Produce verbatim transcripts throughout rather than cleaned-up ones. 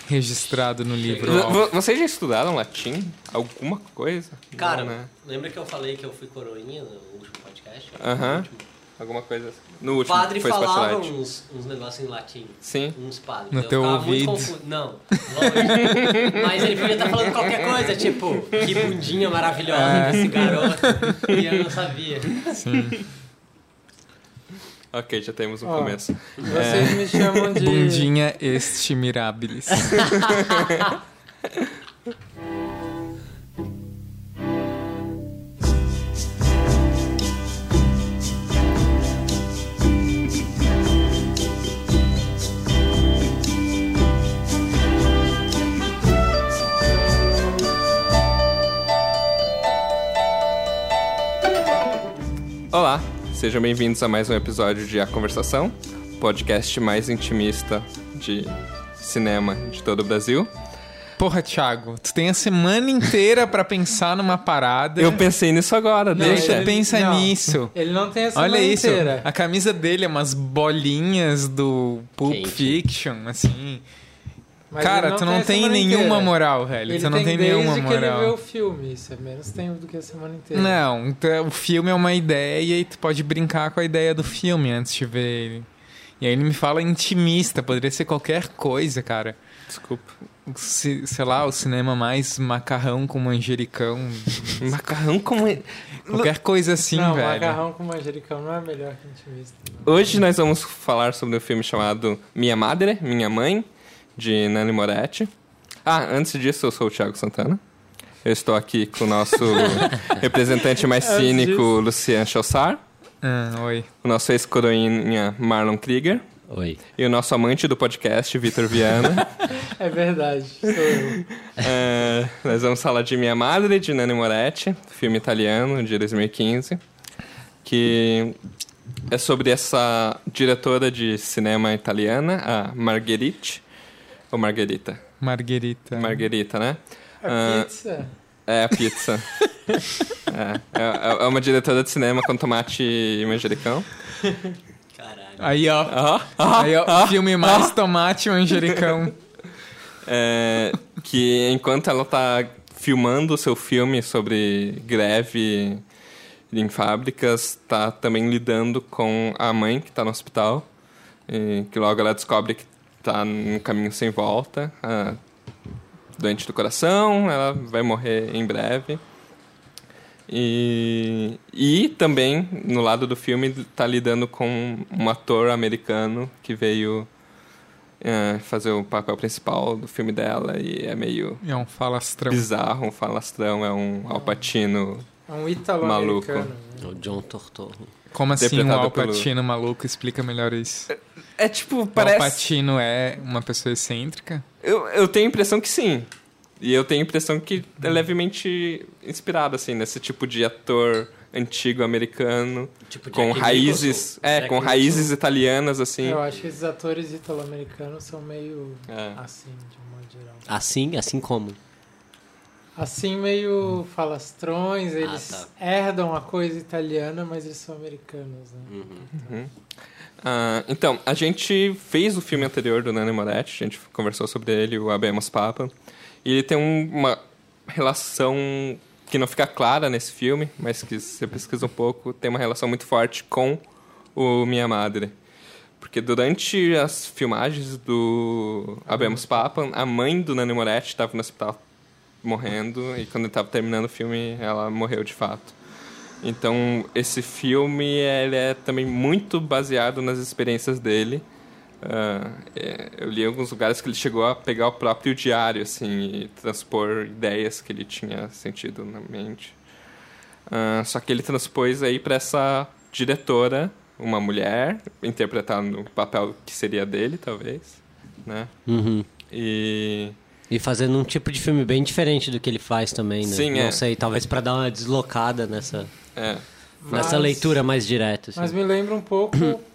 registrado no livro. V- vocês já estudaram latim? Alguma coisa? Cara, Não, né? lembra que eu falei que eu fui coroinha no último podcast? Aham. Uh-huh. Alguma coisa assim. No O último, padre foi falava Spotlight. uns, uns negócios em latim. Sim. Uns padres. No eu teu ficava ouvido. muito confuso. Não, lógico. Mas ele podia estar falando qualquer coisa, tipo, que bundinha maravilhosa É. desse garoto. E eu não sabia. Sim. Ok, já temos um Ó, começo. Vocês me chamam de... Bundinha este mirabilis. Olá, sejam bem-vindos a mais um episódio de A Conversação, podcast mais intimista de cinema de todo o Brasil. Porra, Thiago, tu tem a semana inteira pra pensar numa parada. Eu pensei nisso agora, Não, deixa. Deixa, pensa não. nisso. Ele não tem a semana Olha isso, inteira. a camisa dele é umas bolinhas do Pulp Quente. Fiction, assim. Mas Cara, ele tu tem não a tem semana nenhuma inteira. moral, velho. Ele tu não tem, tem desde nenhuma que ele vê o moral. filme. Isso é menos tempo do que a semana inteira. Não, então, o filme é uma ideia e tu pode brincar com a ideia do filme antes de ver ele. E aí ele me fala intimista, poderia ser qualquer coisa, cara. Desculpa. Se- sei lá, o cinema mais macarrão com manjericão. Macarrão como... Qualquer coisa assim, não, velho. macarrão com manjericão não é melhor que intimista. Hoje nós vamos falar sobre um filme chamado Minha Madre, Minha Mãe, de Nanni Moretti. Ah, antes disso, eu sou o Thiago Santana. Eu estou aqui com o nosso representante mais Antes cínico, disso. Lucian Chossar. Ah, oi. O nosso ex-coroinha, Marlon Krieger. Oi. E o nosso amante do podcast, Vitor Viana. É verdade, sou eu. É, nós vamos falar de Minha Madre, de Nanni Moretti, filme italiano de dois mil e quinze, que é sobre essa diretora de cinema italiana, a Margherita, ou Margherita? Marguerita. Margherita, né? A Ah, pizza. É, a pizza. é, é, é uma diretora de cinema com tomate e manjericão. Caralho. Aí, ó. Ah, ah, Aí, ó, ah, o filme mais tomate e manjericão. É, que enquanto ela tá filmando o seu filme sobre greve em fábricas, tá também lidando com a mãe que tá no hospital, e que logo ela descobre que tá num caminho sem volta, a doente do coração, ela vai morrer em breve. E, e também, no lado do filme, tá lidando com um ator americano que veio é, fazer o papel principal do filme dela e é meio É um falastrão. bizarro, um falastrão, é um Al Pacino. É um italo-americano. Maluco. né? O John Tortorro. Como assim um Interpretado Al pelo- Pacino maluco? Explica melhor isso. É tipo, Al parece... Pacino é uma pessoa excêntrica? Eu, eu tenho a impressão que sim. E eu tenho a impressão que é levemente inspirado, assim, nesse tipo de ator antigo americano, Tipo com Jack raízes... Nicholson. É, Jack com Nicholson. raízes italianas, assim. Eu acho que esses atores italo-americanos são meio É. assim, de um modo geral. Assim, assim como? Assim, meio falastrões, eles tá. herdam a coisa italiana, mas eles são americanos, né? Uhum. Ah, então, a gente fez o filme anterior do Nanni Moretti, a gente conversou sobre ele, o Habemus Papam, e ele tem um- uma relação que não fica clara nesse filme, mas que se você pesquisa um pouco, tem uma relação muito forte com o Minha Madre. Porque durante as filmagens do Habemus Papam, a mãe do Nanni Moretti estava no hospital morrendo, e quando ele estava terminando o filme, ela morreu de fato. Então, esse filme ele é também muito baseado nas experiências dele. Ah, é, eu li em alguns lugares que ele chegou a pegar o próprio diário assim, e transpor ideias que ele tinha sentido na mente. Ah, só que ele transpôs aí para essa diretora, uma mulher, interpretando o papel que seria dele, talvez. Né? Uhum. E... E fazendo um tipo de filme bem diferente do que ele faz também, né? Sim, Não é. sei, talvez pra dar uma deslocada nessa, É, nessa Mas- leitura mais direta. Assim. Mas me lembra um pouco,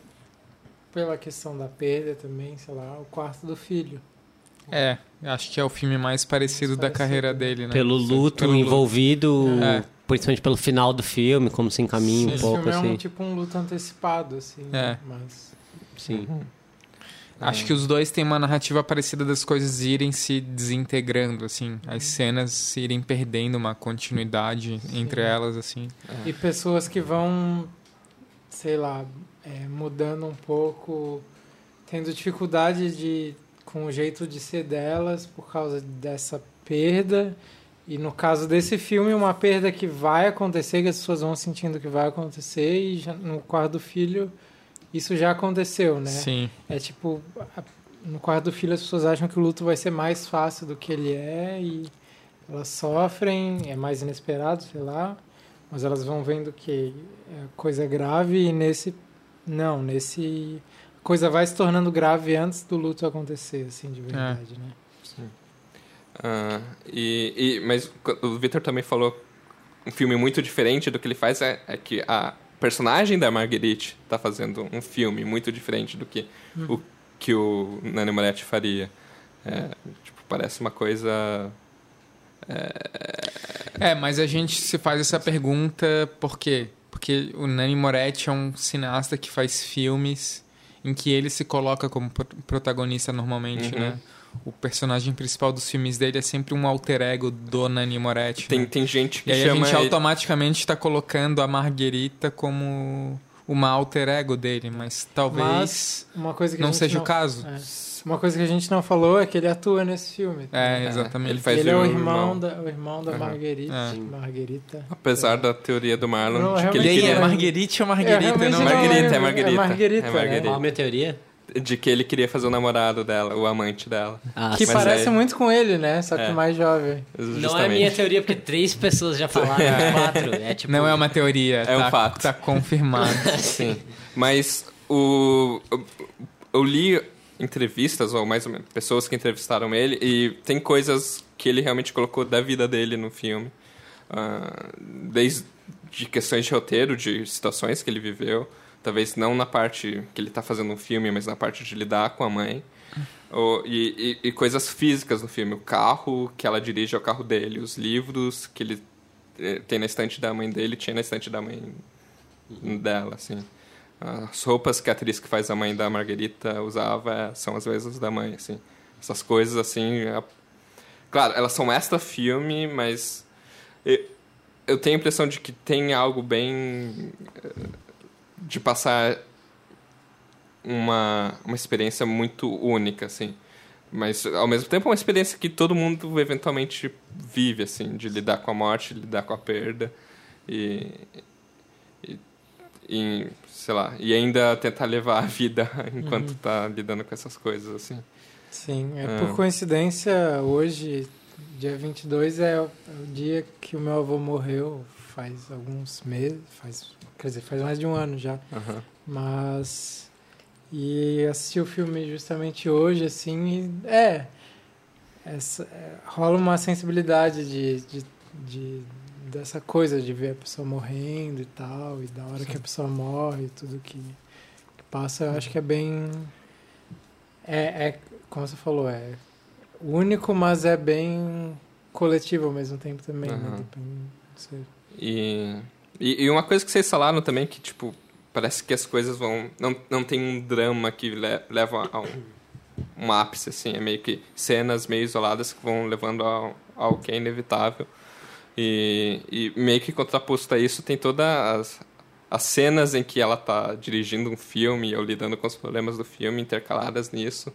pela questão da perda também, sei lá, o quarto do filho. É, acho que é o filme mais parecido Mais da parecido. carreira dele, né? Pelo luto Pelo luto. envolvido, É. principalmente pelo final do filme, como se encaminha um Esse pouco, filme é assim. um tipo um luto antecipado, assim, É. mas... Sim. Acho que os dois têm uma narrativa parecida das coisas irem se desintegrando, assim. As cenas se irem perdendo uma continuidade entre elas, assim. E pessoas que vão, sei lá, é, mudando um pouco, tendo dificuldade de, com o jeito de ser delas por causa dessa perda. E no caso desse filme, uma perda que vai acontecer, que as pessoas vão sentindo que vai acontecer, e já, no quarto do filho, isso já aconteceu, né? Sim. É tipo, a- no quarto do filho as pessoas acham que o luto vai ser mais fácil do que ele é, e elas sofrem, é mais inesperado, sei lá, mas elas vão vendo que a coisa é grave, e nesse, não, nesse, a coisa vai se tornando grave antes do luto acontecer, assim, de verdade, né? Ah, e, e, mas o Victor também falou um filme muito diferente do que ele faz é, é que a personagem da Marguerite está fazendo um filme muito diferente do que hum. o que o Nanni Moretti faria. É, tipo, parece uma coisa... É... é, mas a gente se faz essa pergunta por quê? Porque o Nanni Moretti é um cineasta que faz filmes em que ele se coloca como protagonista normalmente, uhum. né? O personagem principal dos filmes dele é sempre um alter ego do Nanni Moretti. Tem, né? tem gente que e aí chama... a gente ele... automaticamente está colocando a Marguerita como uma alter ego dele, mas talvez mas uma coisa que não a gente seja não... o caso. É. Uma coisa que a gente não falou é que ele atua nesse filme. É, exatamente. Ele, faz ele é o irmão, irmão da, o irmão da uhum. Marguerite. É. Marguerita. Apesar é. da teoria do Marlon, Não, de que ele e aí, queria... é Marguerite ou Marguerita? É, não, Marguerita, é é Marguerita. É Marguerita. É Marguerita. Qual a minha teoria? De que ele queria fazer o namorado dela, o amante dela. Ah, que mas parece é... muito com ele, né? Só que é. mais jovem. Justamente. Justamente. Não é minha teoria, porque três pessoas já falaram, quatro. É tipo... Não é uma teoria, é tá, um fato. Tá confirmado. Sim. Mas o... eu li entrevistas, ou mais ou menos, pessoas que entrevistaram ele, e tem coisas que ele realmente colocou da vida dele no filme. Uh, desde questões de roteiro, de situações que ele viveu. Talvez não na parte que ele está fazendo um filme, mas na parte de lidar com a mãe. Ou, e, e, e coisas físicas no filme. O carro que ela dirige é o carro dele. Os livros que ele eh, tem na estante da mãe dele, tinha na estante da mãe uhum. dela, assim. As roupas que a atriz que faz a mãe da Marguerita usava são as mesmas da mãe, assim. Essas coisas, assim... É... Claro, elas são extra filme, mas... Eu, eu tenho a impressão de que tem algo bem... de passar uma, uma experiência muito única, assim. Mas, ao mesmo tempo, é uma experiência que todo mundo eventualmente vive, assim, de lidar com a morte, lidar com a perda e, e, e sei lá, e ainda tentar levar a vida enquanto uhum. tá lidando com essas coisas, assim. Sim, é, ah. por coincidência, hoje, dia vinte e dois, é o, é o dia que o meu avô morreu, faz alguns meses, faz... Quer dizer, faz mais de um ano já. Uhum. Mas... E assisti o filme justamente hoje, assim, e é... Essa, é rola uma sensibilidade de, de, de, dessa coisa de ver a pessoa morrendo e tal, e da hora Sim. que a pessoa morre, tudo que, que passa, eu acho que é bem... É, é, como você falou, é único, mas é bem coletivo ao mesmo tempo também, uhum. né? Depende, não sei. E... E, e uma coisa que vocês falaram também, que, tipo, parece que as coisas vão... Não, não tem um drama que le, leva a um, um ápice, assim. É meio que cenas meio isoladas que vão levando ao, ao que é inevitável. E, e meio que contraposto a isso, tem todas as, as cenas em que ela tá dirigindo um filme ou lidando com os problemas do filme intercaladas nisso.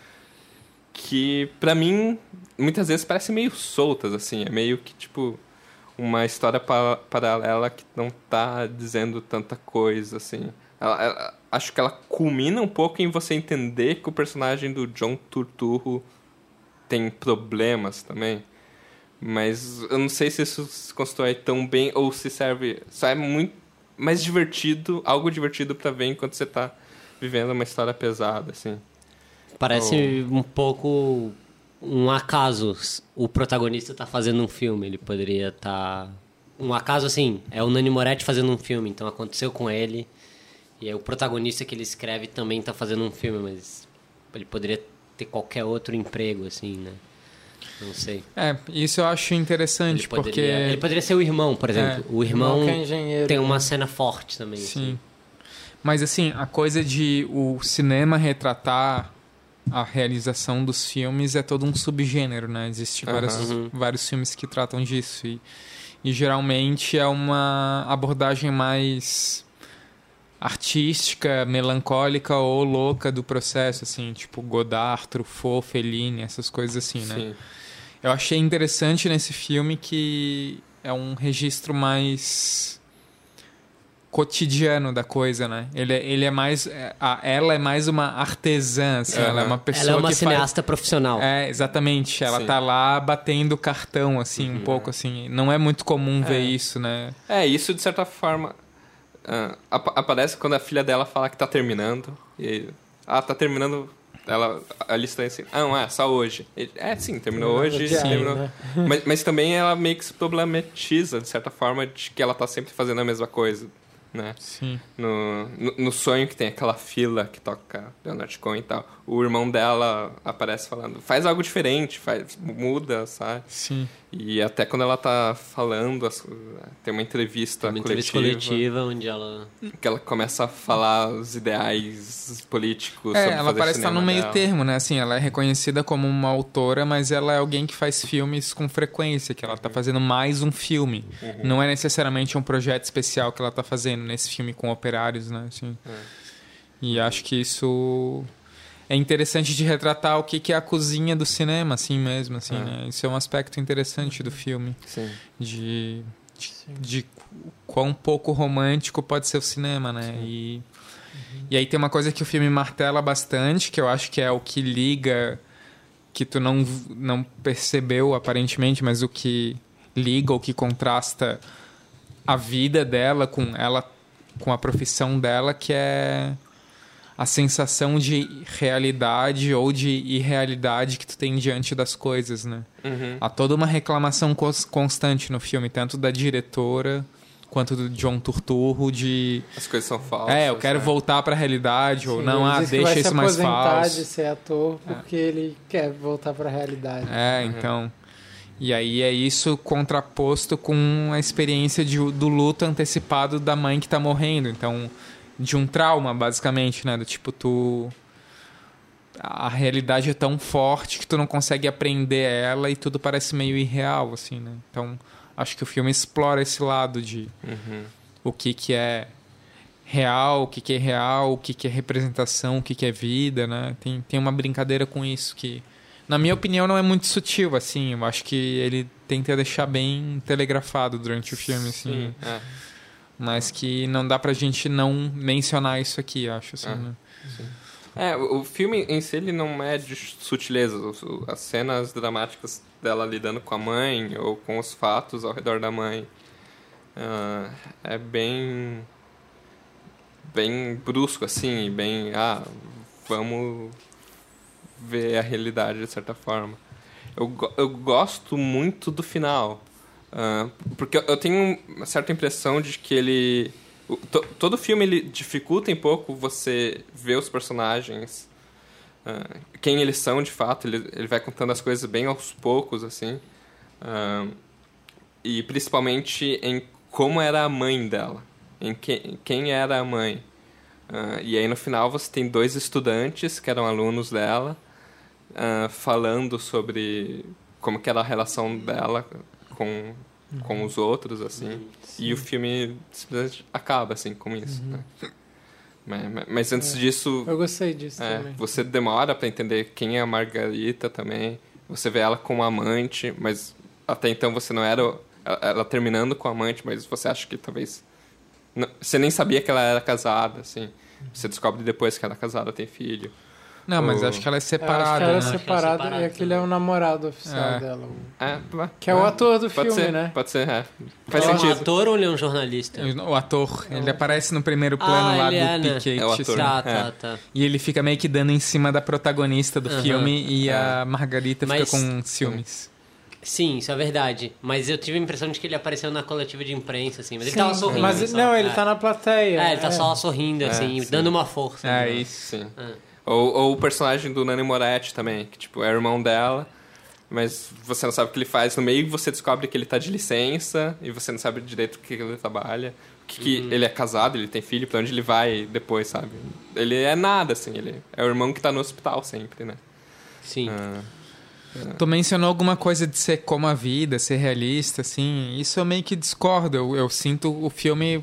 Que, pra mim, muitas vezes parecem meio soltas, assim. É meio que, tipo... uma história pa- paralela que não tá dizendo tanta coisa, assim. Ela, ela, acho que ela culmina um pouco em você entender que o personagem do John Turturro tem problemas também. Mas eu não sei se isso se constrói tão bem ou se serve... Só é muito mais divertido, algo divertido pra ver enquanto você tá vivendo uma história pesada, assim. Parece ou... um pouco... um acaso, o protagonista tá fazendo um filme, ele poderia estar... Tá... Um acaso, assim, é o Nanni Moretti fazendo um filme, então aconteceu com ele, e aí o protagonista que ele escreve também tá fazendo um filme, mas ele poderia ter qualquer outro emprego, assim, né? Não sei. É, isso eu acho interessante, ele poderia, porque... Ele poderia ser o irmão, por exemplo. É, o irmão, irmão que é tem uma né? cena forte também. Sim. Assim. Mas, assim, a coisa de o cinema retratar a realização dos filmes é todo um subgênero, né? Existem Uhum. vários, vários filmes que tratam disso. E, e geralmente é uma abordagem mais artística, melancólica ou louca do processo, assim, tipo Godard, Truffaut, Fellini, essas coisas assim, né? Sim. Eu achei interessante nesse filme que é um registro mais cotidiano da coisa, né? Ele, é- ele é mais... é, a- ela é mais uma artesã, assim, ela é uma pessoa Ela é uma que cineasta profissional. faz... É, exatamente. Ela Sim. tá lá batendo cartão, assim, um pouco, assim. Não é muito comum ver isso, né? É, isso de certa forma ah, ap- aparece quando a filha dela fala que tá terminando. E, ah, tá terminando. Ela, a lista é assim, ah, não, é, só hoje. Ele, é, sim, terminou Terminou hoje. diário, terminou. né? Mas, mas também ela meio que se problematiza, de certa forma, de que ela tá sempre fazendo a mesma coisa, né? Sim. No, no, no sonho que tem aquela fila que toca Leonard Cohen e tal. O irmão dela aparece falando, faz algo diferente, faz, muda, sabe? Sim. E até quando ela tá falando, as- tem uma entrevista, Uma entrevista coletiva, coletiva onde ela... que ela começa a falar os ideais políticos É, sobre ela fazer parece estar no cinema meio dela. termo, né? Assim, ela é reconhecida como uma autora, mas ela é alguém que faz filmes com frequência, que ela tá fazendo mais um filme. Não é necessariamente um projeto especial que ela tá fazendo nesse filme com operários, né? Assim. E acho que isso é interessante de retratar o que que é a cozinha do cinema, assim mesmo, assim, É. né? Isso é um aspecto interessante do filme, Sim. de, de, de quão pouco romântico pode ser o cinema, né? E, e aí tem uma coisa que o filme martela bastante, que eu acho que é o que liga, que tu não, não percebeu aparentemente, mas o que liga, o que contrasta a vida dela com ela, com a profissão dela, que é a sensação de realidade ou de irrealidade que tu tem diante das coisas, né? Uhum. Há toda uma reclamação cons- constante no filme, tanto da diretora quanto do John Turturro, de... As coisas são falsas. É, eu quero né? voltar pra realidade, ou Sim, não, ele ah, diz que deixa vai isso se mais aposentar falso. de ser ator porque ele quer voltar pra realidade. É, então... E aí é isso contraposto com a experiência de, do luto antecipado da mãe que tá morrendo. Então, de um trauma, basicamente, né? Do tipo, tu... A realidade é tão forte que tu não consegue aprender ela e tudo parece meio irreal, assim, né? Então, acho que o filme explora esse lado de Uhum. o que que é real, o que que é real, o que que é representação, o que que é vida, né? Tem, tem uma brincadeira com isso que... Na minha opinião, não é muito sutil, assim. Eu acho que ele tenta deixar bem telegrafado durante o filme, assim. Sim, é. Mas que não dá pra gente não mencionar isso aqui, eu acho, assim, Ah. né? É, o o filme em si ele não é de sutileza. Os- o- As cenas dramáticas dela lidando com a mãe ou com os fatos ao redor da mãe ah, é bem bem brusco assim, bem ah, vamos ver a realidade de certa forma. Eu, go- eu gosto muito do final. ah, porque eu- eu tenho uma certa impressão de que ele... o- to- todo filme ele dificulta um pouco você ver os personagens, ah, quem eles são de fato. Ele, ele vai contando as coisas bem aos poucos, assim. ah, e principalmente em como era a mãe dela. Em que, quem era a mãe. Ah, e aí no final você tem dois estudantes que eram alunos dela, ah, falando sobre como que era a relação dela com, com os outros, assim. E o filme simplesmente acaba, assim, com isso, né? Mas, mas- mas antes disso, Eu gostei disso é, também. você demora pra entender quem é a Margarita também. Você vê ela como amante, mas até então você não era... Ela, ela terminando com a amante, mas você acha que talvez... não- você nem sabia que ela era casada, assim. Você descobre depois que ela é casada, tem filho. Não, mas O- acho que ela é Eu acho que separada, ela é né? Acho que ela é separada separada e aquele é o namorado oficial É. dela. o- É, Que é o ator do pode filme, ser, né? Pode ser, é. Faz Ele é um sentido. ator ou ele é um jornalista? O ator, ele aparece no primeiro plano Ah, lá ele do é, né? Piquete, É o ator. assim. Tá, É. tá, tá. E ele fica meio que dando em cima da protagonista do Aham. filme e a Margarita Mas- fica com ciúmes. Sim, isso é verdade. Mas eu tive a impressão de que ele apareceu na coletiva de imprensa, assim. Mas ele Sim, tava sorrindo. Mas só. não, ele é. tá na plateia. É, ele tá só sorrindo, assim, sim. dando uma força. É né? isso. Sim. É. Ou, ou o personagem do Nani Moretti também, que tipo, é irmão dela. mas você não sabe o que ele faz. No meio você descobre que ele tá de licença e você não sabe direito o que ele trabalha. Que, que uhum. Ele é casado, ele tem filho, pra onde ele vai depois, sabe? Ele é nada, assim, ele é o irmão que tá no hospital sempre, né? Sim. Ah, ah. Tu mencionou alguma coisa de ser como a vida, ser realista, assim, isso eu meio que discordo, eu, eu sinto o filme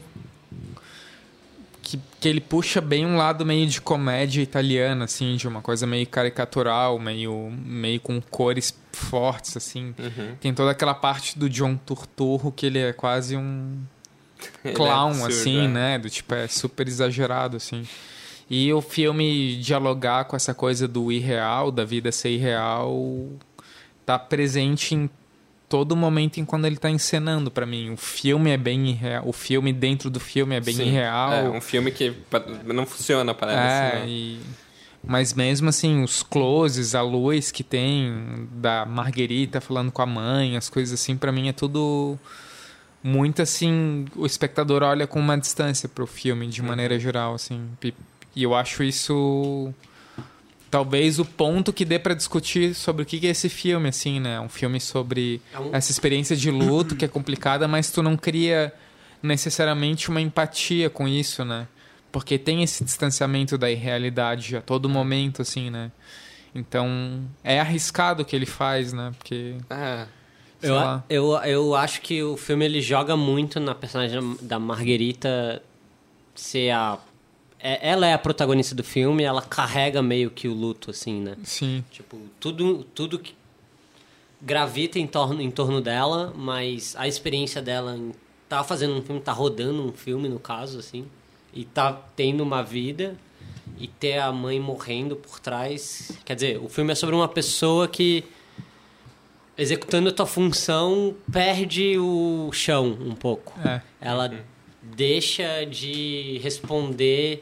que, que ele puxa bem um lado meio de comédia italiana, assim, de uma coisa meio caricatural, meio, meio com cores fortes, assim. Uhum. Tem toda aquela parte do John Turturro que ele é quase um... clown, é absurdo, assim, é. né? Do tipo, é super exagerado, assim. E o filme dialogar com essa coisa do irreal, da vida ser irreal, tá presente em todo momento em quando ele tá encenando pra mim. O filme é bem irreal. O filme dentro do filme é bem Sim, irreal. É um filme que não funciona, parece. É, né? e... Mas mesmo assim, os closes, a luz que tem da Marguerita falando com a mãe, as coisas assim, pra mim é tudo... muito assim, o espectador olha com uma distância pro filme, de maneira geral, assim. E eu acho isso talvez o ponto que dê para discutir sobre o que é esse filme, assim, né? Um filme sobre é um... essa experiência de luto que é complicada, mas tu não cria necessariamente uma empatia com isso, né? Porque tem esse distanciamento da irrealidade a todo momento, assim, né? Então, é arriscado o que ele faz, né? Porque... Ah. Eu, eu, eu acho que o filme ele joga muito na personagem da Marguerita ser a... É, ela é a protagonista do filme, ela carrega meio que o luto, assim, né? Sim. Tipo, tudo, tudo que gravita em torno, em torno dela, mas a experiência dela em tá fazendo um filme, tá rodando um filme, no caso, assim, e tá tendo uma vida e ter a mãe morrendo por trás... Quer dizer, o filme é sobre uma pessoa que... executando a tua função, perde o chão um pouco. É. Ela deixa de responder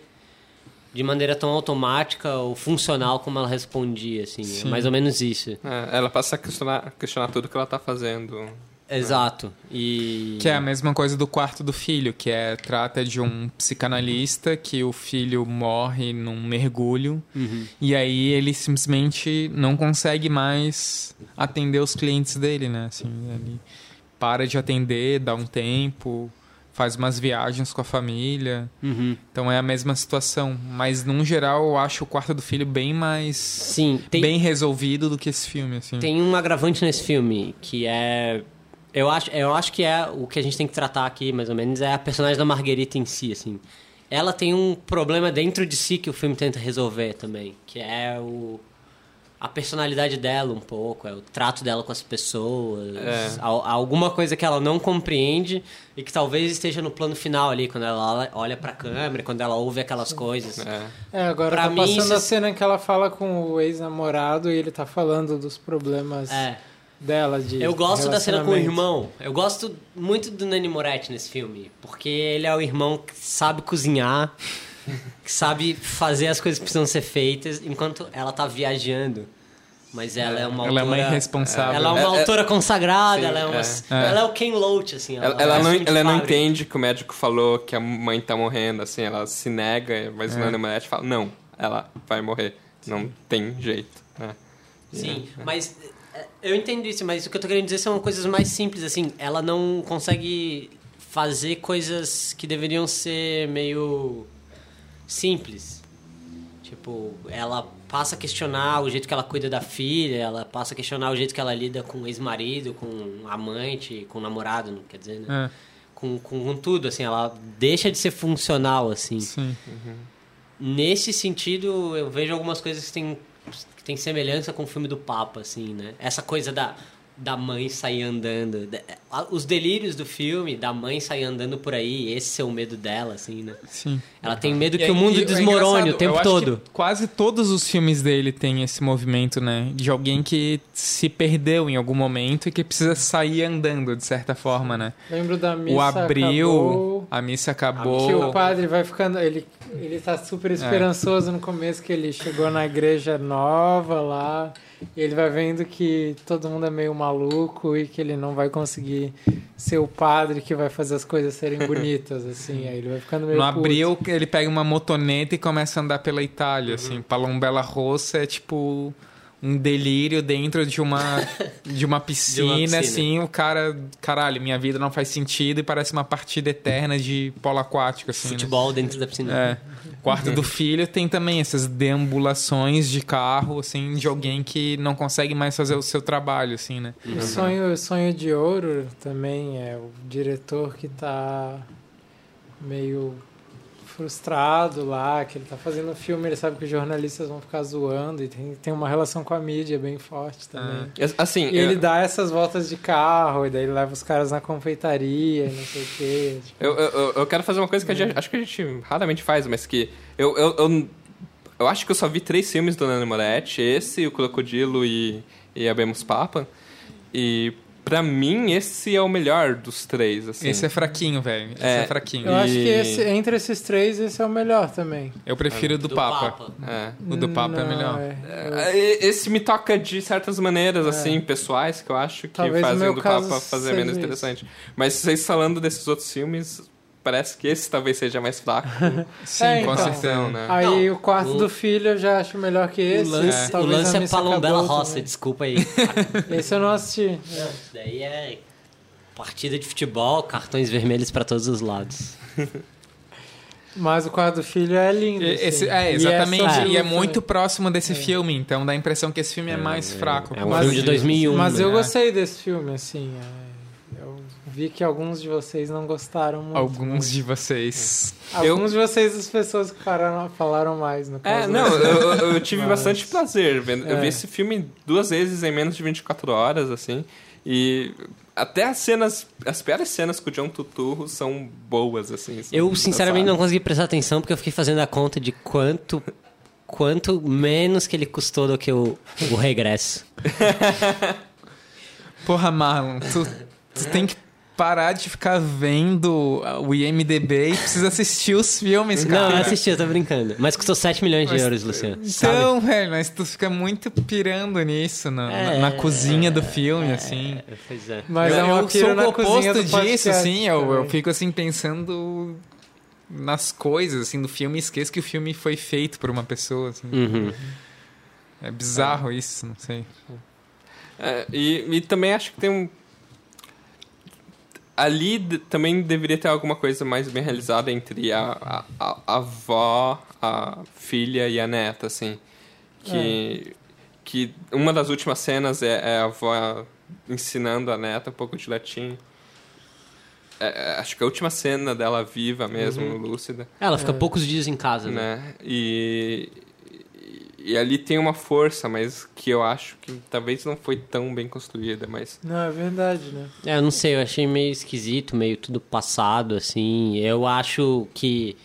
de maneira tão automática ou funcional como ela respondia, assim. Sim. É mais ou menos isso. É, ela passa a questionar, questionar tudo que ela tá fazendo. Exato. E... Que é a mesma coisa do quarto do filho, que é trata de um psicanalista que o filho morre num mergulho uhum. e aí ele simplesmente não consegue mais atender os clientes dele, né? Assim, ele para de atender, dá um tempo, faz umas viagens com a família. Uhum. Então é a mesma situação. Mas, num geral, eu acho o quarto do filho bem mais... Sim, tem... bem resolvido do que esse filme, assim. Tem um agravante nesse filme, que é... Eu acho, eu acho que é o que a gente tem que tratar aqui, mais ou menos, é a personagem da Marguerita em si, assim. Ela tem um problema dentro de si que o filme tenta resolver também, que é o, a personalidade dela um pouco, é o trato dela com as pessoas, é. alguma coisa que ela não compreende e que talvez esteja no plano final ali, quando ela olha pra câmera, quando ela ouve aquelas coisas. É, é agora pra tá mim, passando isso... a cena em que ela fala com o ex-namorado e ele tá falando dos problemas... É. dela de Eu gosto da cena com o irmão. Eu gosto muito do Nanni Moretti nesse filme, porque ele é o irmão que sabe cozinhar, que sabe fazer as coisas que precisam ser feitas, enquanto ela tá viajando. Mas ela é uma ela autora... é uma irresponsável. Ela é uma é, autora é, consagrada, sim, ela é uma... É. Ela é o Ken Loach, assim. Ela, ela, ela, não, ela não entende que o médico falou que a mãe tá morrendo, assim, ela se nega, mas é. o Nanni Moretti fala, não, ela vai morrer, sim. Não tem jeito. É. Sim, é. mas... Eu entendo isso, mas o que eu tô querendo dizer são coisas mais simples, assim. Ela não consegue fazer coisas que deveriam ser meio simples. Tipo, ela passa a questionar o jeito que ela cuida da filha, ela passa a questionar o jeito que ela lida com o ex-marido, com o amante, com o namorado, não quer dizer, né? É. Com, com, com tudo, assim. Ela deixa de ser funcional, assim. Sim. Uhum. Nesse sentido, eu vejo algumas coisas que tem... que tem semelhança com o filme do Papa, assim, né? Essa coisa da, da mãe sair andando. Os delírios do filme, da mãe sair andando por aí, esse é o medo dela, assim, né? Sim. Ela tem medo E que aí, o mundo é desmorone o tempo eu todo. Acho que quase todos os filmes dele têm esse movimento, né? De alguém que se perdeu em algum momento e que precisa sair andando, de certa forma, né? Lembro da missa O Abril, acabou, a missa acabou. que o padre vai ficando... Ele, ele tá super esperançoso é. no começo, que ele chegou na igreja nova lá... E ele vai vendo que todo mundo é meio maluco e que ele não vai conseguir ser o padre que vai fazer as coisas serem bonitas, assim. Aí ele vai ficando meio No puto. Abril, ele pega uma motoneta e começa a andar pela Itália, uhum. assim. Palombella Rossa é tipo um delírio dentro de uma, de uma piscina, De uma piscina. assim, o cara, caralho, minha vida não faz sentido e parece uma partida eterna de polo aquático, assim, né? Futebol dentro da piscina. É. Quarto do filho tem também essas deambulações de carro, assim, de alguém que não consegue mais fazer o seu trabalho, assim, né? O sonho, sonho de Ouro também é o diretor que tá meio frustrado lá, que ele tá fazendo o filme, ele sabe que os jornalistas vão ficar zoando e tem, tem uma relação com a mídia bem forte também. Assim, E ele eu, dá essas voltas de carro, e daí ele leva os caras na confeitaria e não sei o quê. Tipo, eu, eu, eu quero fazer uma coisa que a gente, acho que a gente raramente faz, mas que eu, eu, eu, eu acho que eu só vi três filmes do Nani Moretti, esse, o Crocodilo e, e Abemos Papa, e pra mim esse é o melhor dos três, assim. Esse é fraquinho, velho. Esse É. é, fraquinho. eu acho que E- esse, entre esses três, esse é o melhor também. Eu prefiro o do, Do Papa. Papa. É. O do Papa é Não, melhor. é. É, Esse me toca de certas maneiras, assim, pessoais, que eu acho que Talvez no fazem meu do caso Papa fazer seja menos isso. interessante. Mas vocês falando desses outros filmes, parece que esse talvez seja mais fraco. Sim, É, com então. certeza. né? Aí Não, o quarto o- do filho eu já acho melhor que esse. O lance, o talvez lance a é Missa Palombela Caboclo Roça, também. desculpa aí. Esse eu não assisti. Não, isso daí é partida de futebol, cartões vermelhos pra todos os lados. Mas o quarto do filho é lindo. E- assim. Esse, é, E exatamente. essa E é luta- muito próximo desse filme, então dá a impressão que esse filme é, mais fraco. é um por filme causa de disso. dois mil e um. Mas eu né? gostei desse filme, assim. é, Eu vi que alguns de vocês não gostaram muito. Alguns de vocês. Alguns de vocês, as pessoas que falaram, falaram mais, no caso. É, não, eu, eu- eu tive Mas- bastante prazer vendo. Eu É. vi esse filme duas vezes em menos de vinte e quatro horas, assim. E até as cenas, as piores cenas com o John Turturro são boas, assim. são Eu, sinceramente, não engraçadas. consegui prestar atenção porque eu fiquei fazendo a conta de quanto, quanto menos que ele custou do que o, o regresso. Porra, Marlon, tu, tu tem que parar de ficar vendo o I M D B e precisa assistir os filmes, cara. Não, eu assisti, eu tô brincando. Mas custou sete milhões de Mas- euros, Luciano. sabe? Então, velho, mas tu fica muito pirando nisso, na, na- É, na cozinha do filme, assim. É, pois é. Mas eu é uma eu pira sou na o cozinha oposto do podcast disso, assim, eu, eu também. fico assim pensando nas coisas, assim, do filme e esqueço que o filme foi feito por uma pessoa, assim. Uhum. É bizarro isso, não sei. É, e, e também acho que tem um. Ali de- também deveria ter alguma coisa mais bem realizada entre a, a, a, a avó, a filha e a neta, assim. Que, que uma das últimas cenas é, é a avó ensinando a neta um pouco de latim. É, é, acho que a última cena dela viva mesmo, lúcida. Ela fica poucos dias em casa, né? Né? E, e, e ali tem uma força, mas que eu acho que talvez não foi tão bem construída, mas... Não, é verdade, né? É, eu não sei, eu achei meio esquisito, meio tudo passado, assim. Eu acho que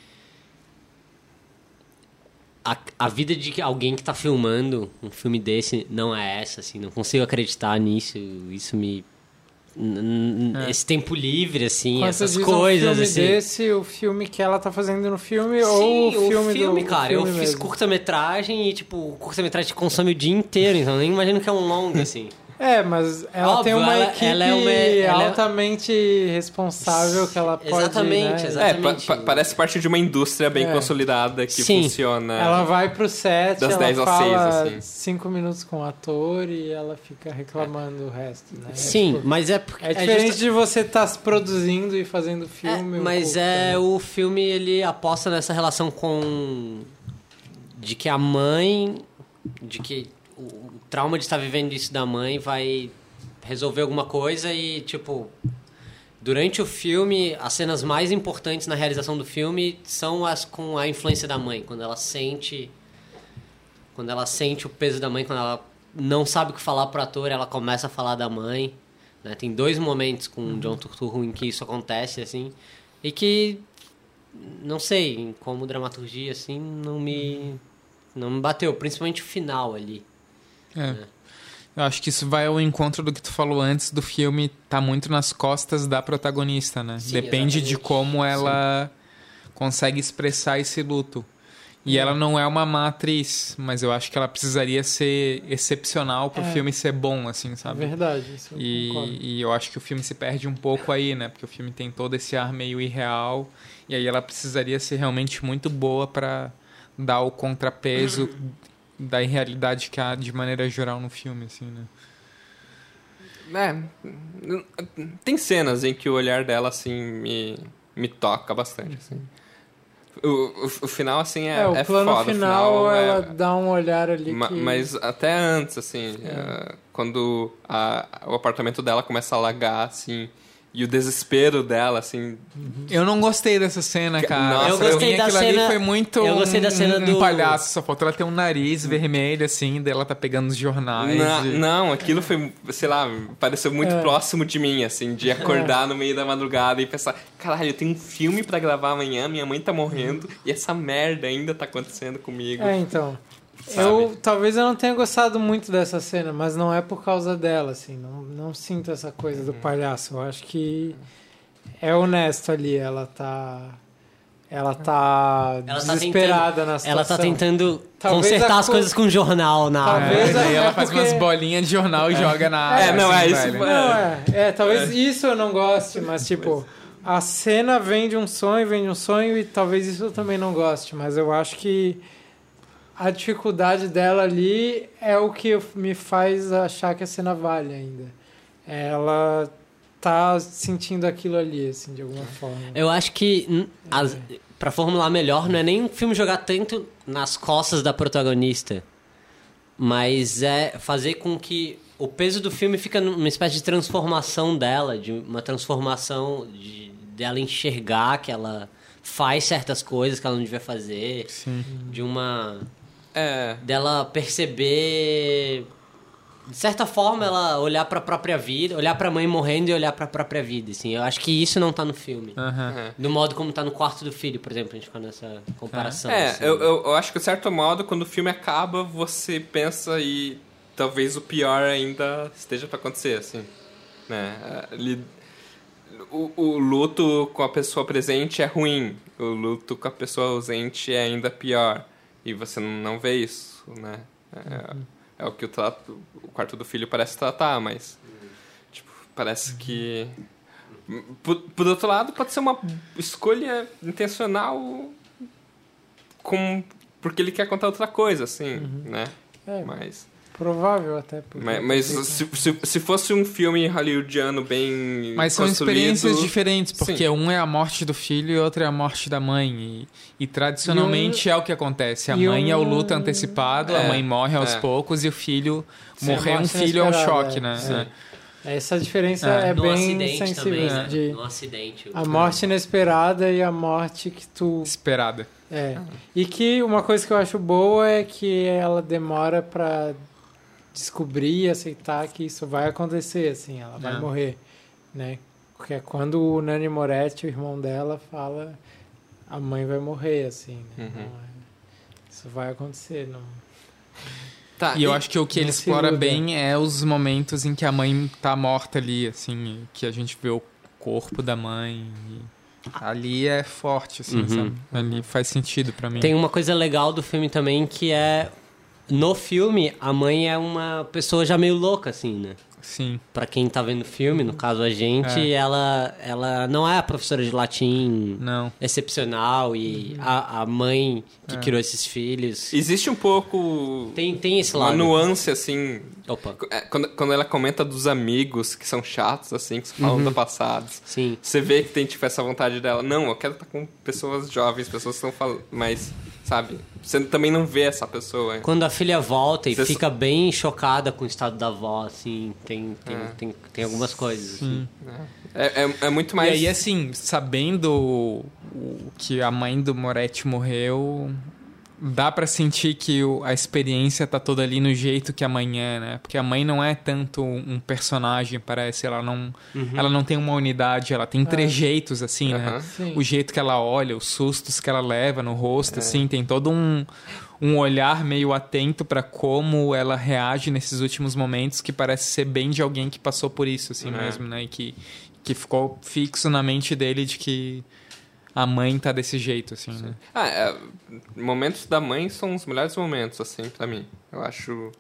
a, a vida de alguém que tá filmando um filme desse não é essa, assim. Não consigo acreditar nisso. Isso me... n- n- Esse tempo livre, assim, Quando essas diz coisas, um filme assim. desse, o filme que ela tá fazendo no filme Sim, ou o filme, do, cara. o filme eu fiz mesmo? curta-metragem e, tipo, o curta-metragem consome o dia inteiro, então eu nem imagino que é um longo, assim. É, mas ela Óbvio, tem uma ela- equipe ela é uma- ela é- altamente responsável que ela pode... Exatamente, né? exatamente. É, pa- pa- parece parte de uma indústria bem É. consolidada que Sim. funciona. Ela vai pro set, Das ela dez às fala seis, assim. cinco minutos com o ator e ela fica reclamando o resto, né? Sim, tipo, mas é porque... é diferente justa- de você estar se produzindo e fazendo É, filme. um mas pouco é, também. o filme, ele aposta nessa relação com... De que a mãe... De que o, o trauma de estar vivendo isso da mãe vai resolver alguma coisa e, tipo... Durante o filme, as cenas mais importantes na realização do filme são as com a influência da mãe. Quando ela sente... Quando ela sente o peso da mãe, quando ela não sabe o que falar pro ator, ela começa a falar da mãe. Né? Tem dois momentos com o John Turturro em que isso acontece, assim. E que, não sei, como dramaturgia, assim, não me, não me bateu. Principalmente o final ali. É. Eu acho que isso vai ao encontro do que tu falou antes do filme tá muito nas costas da protagonista, né? Sim, Depende de exatamente. como ela consegue expressar esse luto. E ela não é uma má atriz, mas eu acho que ela precisaria ser excepcional pro É. filme ser bom, assim, É sabe? verdade, isso eu concordo. E, e eu acho que o filme se perde um pouco aí, né? Porque o filme tem todo esse ar meio irreal. E aí ela precisaria ser realmente muito boa pra dar o contrapeso da irrealidade que há de maneira geral no filme, assim, né? É, tem cenas em que o olhar dela, assim, me, me toca bastante, assim. O, o, o final, assim, é, É, o é plano foda. final, o final ela é, dá um olhar ali ma, que... Mas até antes, assim, É. é, quando a, o apartamento dela começa a alagar, assim, e o desespero dela, assim... Eu não gostei dessa cena, cara. Nossa, eu gostei da aquilo cena. ali foi muito eu gostei da cena um, do um palhaço. Só faltou ela ter um nariz vermelho, assim, dela tá pegando os jornais. Na, e... Não, aquilo foi, sei lá, pareceu muito É. próximo de mim, assim, de acordar no meio da madrugada e pensar, caralho, eu tenho um filme pra gravar amanhã, minha mãe tá morrendo e essa merda ainda tá acontecendo comigo. É, então. Sabe? Eu, talvez eu não tenha gostado muito dessa cena, mas não é por causa dela, assim. Não, não sinto essa coisa do palhaço. Eu acho que é honesto ali. Ela tá... Ela tá Ela tá desesperada tentando- na situação. Ela tá tentando Talvez consertar a as co- coisas com jornal na Talvez É, a- aí ela é faz porque- umas bolinhas de jornal e joga na área. É, não, assim, é isso, velho. mano. Não, é. É, talvez isso eu não goste, mas tipo... A cena vem de um sonho, vem de um sonho e talvez isso eu também não goste. Mas eu acho que a dificuldade dela ali é o que me faz achar que a cena vale ainda. Ela tá sentindo aquilo ali, assim, de alguma forma. Eu acho que hum, as, pra formular melhor, não é nem um filme jogar tanto nas costas da protagonista, mas é fazer com que o peso do filme fica numa espécie de transformação dela, de uma transformação de, dela enxergar que ela faz certas coisas que ela não devia fazer, Sim. de uma... É, dela perceber... De certa forma, ela olhar pra própria vida, olhar pra mãe morrendo e olhar pra própria vida, assim. Eu acho que isso não tá no filme. Aham. é. Do modo como tá no quarto do filho, por exemplo, a gente fica nessa comparação. É, assim. eu, eu, eu acho que de certo modo, quando o filme acaba, você pensa e talvez o pior ainda esteja pra acontecer, assim. Né? Ele, o, o luto com a pessoa presente é ruim, o luto com a pessoa ausente é ainda pior. E você não vê isso, né? É, Uhum. é o que o, trato, o quarto do filho parece tratar, mas... Tipo, parece que... Por, por outro lado, pode ser uma escolha intencional com, porque ele quer contar outra coisa, assim, né? É, Mas, provável até. porque- mas, mas se, se, se fosse um filme hollywoodiano bem Mas são construído- experiências diferentes, porque Sim. um é a morte do filho e outro é a morte da mãe. E, e tradicionalmente é o que acontece. A e mãe é o um- luto antecipado, a É, mãe morre aos é. poucos e o filho... Sim, a morrer um morte filho é um inesperada, choque, é. né? Sim. É. Essa diferença É. é, No bem acidente sensível. também, né? de No acidente. a morte inesperada e a morte que tu... Esperada. É. E que uma coisa que eu acho boa é que ela demora pra descobrir e aceitar que isso vai acontecer, assim, ela vai É. morrer, né? Porque é quando o Nani Moretti, o irmão dela, fala a mãe vai morrer, assim, né? Uhum. Não é- isso vai acontecer, não... Tá, E eu acho que o que ele não se explora iluda. bem é os momentos em que a mãe tá morta ali, assim, que a gente vê o corpo da mãe. e ali é forte, assim, Uhum. sabe? Ali faz sentido pra mim. Tem uma coisa legal do filme também que é... No filme, a mãe é uma pessoa já meio louca, assim, né? Sim. Pra quem tá vendo o filme, no caso a gente, É. ela, ela não é a professora de latim Não. excepcional e a, a mãe que É. criou esses filhos. existe um pouco Tem, tem esse uma lado. nuance, assim... Opa, é, Quando, quando ela comenta dos amigos que são chatos, assim, que se falam do passado. sim. Você vê que tem, tipo, essa vontade dela. Não, eu quero estar com pessoas jovens, pessoas que estão falando... Mas, sabe? Você também não vê essa pessoa. Quando a filha volta e Você fica bem chocada com o estado da avó, assim, tem, tem, É. tem, tem algumas coisas. Assim. É, é, é muito mais... E aí, assim, sabendo o, o que a mãe do Moretti morreu, dá pra sentir que o- a experiência tá toda ali no jeito que a mãe é, né? Porque a mãe não é tanto um personagem, parece. Ela não, ela não tem uma unidade, ela tem trejeitos, assim, né? Aham. Sim. O jeito que ela olha, os sustos que ela leva no rosto, assim, tem todo um, um olhar meio atento pra como ela reage nesses últimos momentos, que parece ser bem de alguém que passou por isso, assim, É. mesmo, né? E que, que ficou fixo na mente dele de que a mãe tá desse jeito, assim, né? Ah, é, momentos da mãe são os melhores momentos, assim, pra mim. Eu acho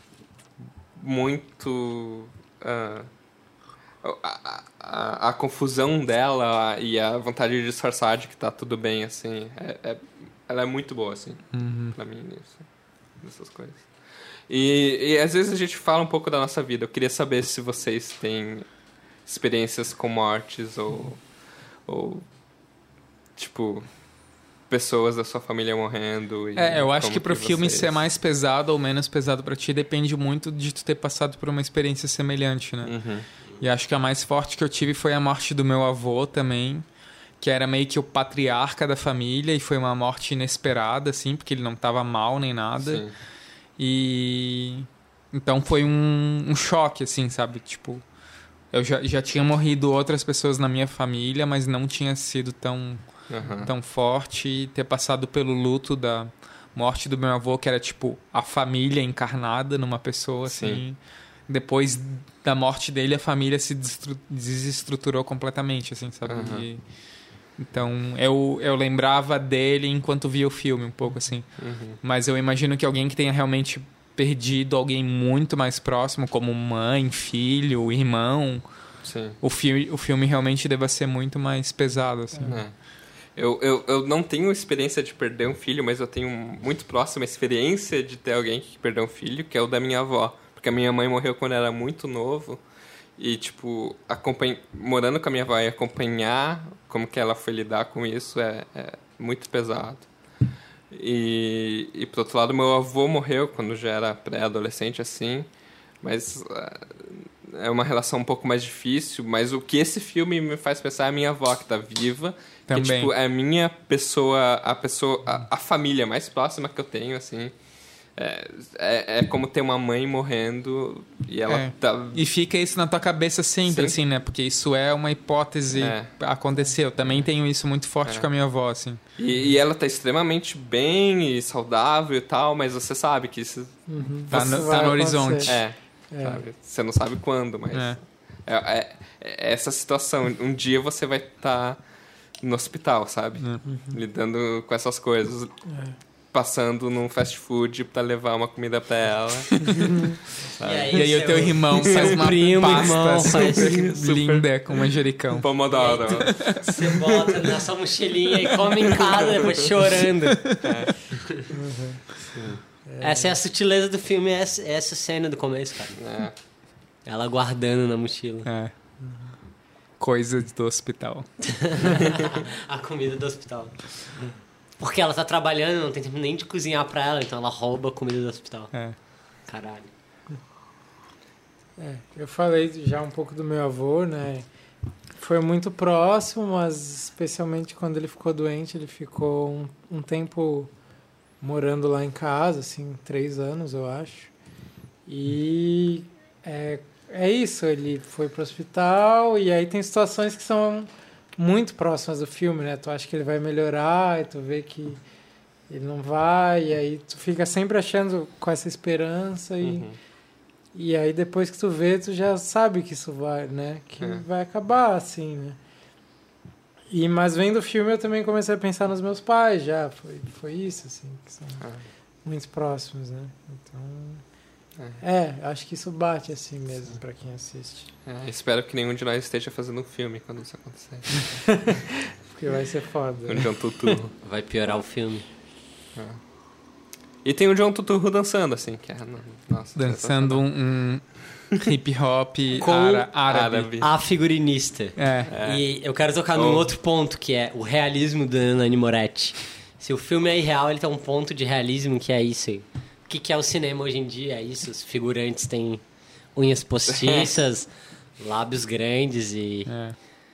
muito... ah, a, a, a confusão dela e a vontade de disfarçar de que tá tudo bem, assim, é, é- ela é muito boa, assim, Uhum. pra mim, nisso. dessas coisas. E, e às vezes a gente fala um pouco da nossa vida. Eu queria saber se vocês têm experiências com mortes ou, ou tipo, pessoas da sua família morrendo. E é, eu acho que pro que filme vocês... ser mais pesado ou menos pesado pra ti depende muito de tu ter passado por uma experiência semelhante, né? Uhum. E acho que a mais forte que eu tive foi a morte do meu avô também, que era meio que o patriarca da família, e foi uma morte inesperada, assim, porque ele não tava mal nem nada. Sim. E então foi um, um choque, assim, sabe? Tipo, eu já, já tinha morrido outras pessoas na minha família, mas não tinha sido tão, Uhum. tão forte. E ter passado pelo luto da morte do meu avô, que era tipo a família encarnada numa pessoa, assim. Sim. Depois da morte dele, a família se destru- desestruturou completamente, assim, sabe? Uhum. E, então, eu, eu lembrava dele enquanto via o filme, um pouco, assim. Uhum. Mas eu imagino que alguém que tenha realmente perdido alguém muito mais próximo, como mãe, filho, irmão, Sim. o, fi- o filme realmente deva ser muito mais pesado, assim. É. Eu, eu, eu não tenho experiência de perder um filho, mas eu tenho muito próxima experiência de ter alguém que perdeu um filho, que é o da minha avó. Porque a minha mãe morreu quando era muito novo. E, tipo, acompanha... morando com a minha avó e acompanhar como que ela foi lidar com isso é, é muito pesado. E, e, por outro lado, meu avô morreu quando já era pré-adolescente, assim. Mas uh, é uma relação um pouco mais difícil. Mas o que esse filme me faz pensar é a minha avó, que tá viva. Também. Que, tipo, é a minha pessoa, a pessoa, a, a família mais próxima que eu tenho, assim. É, é, é como ter uma mãe morrendo e ela É. tá... E fica isso na tua cabeça sempre, Sim. assim, né? Porque isso é uma hipótese, É. aconteceu. Eu também tenho isso muito forte É. com a minha avó, assim. E, e ela tá extremamente bem e saudável e tal, mas você sabe que isso... Uhum. Tá no- Isso tá vai no acontecer. horizonte. É, É. sabe? Você não sabe quando, mas... É. É, é- é essa situação. Um dia você vai estar no hospital, sabe? Uhum. Lidando com essas coisas. É. Passando num fast food pra levar uma comida pra ela. sabe? E aí o teu irmão faz uma primo, pasta irmão, faz- super super- linda com manjericão. Pomodoro. Você bota na sua mochilinha e come em casa, depois chorando. Essa é a sutileza do filme, essa, essa cena do começo, cara. É. Ela guardando na mochila. É. Coisa do hospital. A comida do hospital. Porque ela tá trabalhando, não tem tempo nem de cozinhar pra ela, então ela rouba a comida do hospital. É. Caralho. É, eu falei já um pouco do meu avô, né? Foi muito próximo, mas especialmente quando ele ficou doente, ele ficou um, um tempo morando lá em casa, assim, três anos, eu acho. E é, é isso, ele foi pro hospital e aí tem situações que são muito próximas do filme, né? Tu acha que ele vai melhorar e tu vê que ele não vai, e aí tu fica sempre achando com essa esperança e... Uhum. E aí depois que tu vê, tu já sabe que isso vai, né? Que É. vai acabar, assim, né? E, mas vendo o filme eu também comecei a pensar nos meus pais já. Foi, foi isso, assim, que são É. muito próximos, né? Então... É, acho que isso bate assim mesmo pra quem assiste. É, espero que nenhum de nós esteja fazendo um filme quando isso acontecer. Porque vai ser foda. O John Turturro. Vai piorar o filme. E tem o John Turturro dançando, assim, que é... Nossa, Dançando um, um hip hop Com ára- árabe. árabe. A figurinista. É. E eu quero tocar num Oh. outro ponto, que é o realismo da Nani Moretti. Se o filme é irreal, ele tem um ponto de realismo que é isso aí. O que, que é o cinema hoje em dia? É isso, os figurantes têm unhas postiças, lábios grandes e... É.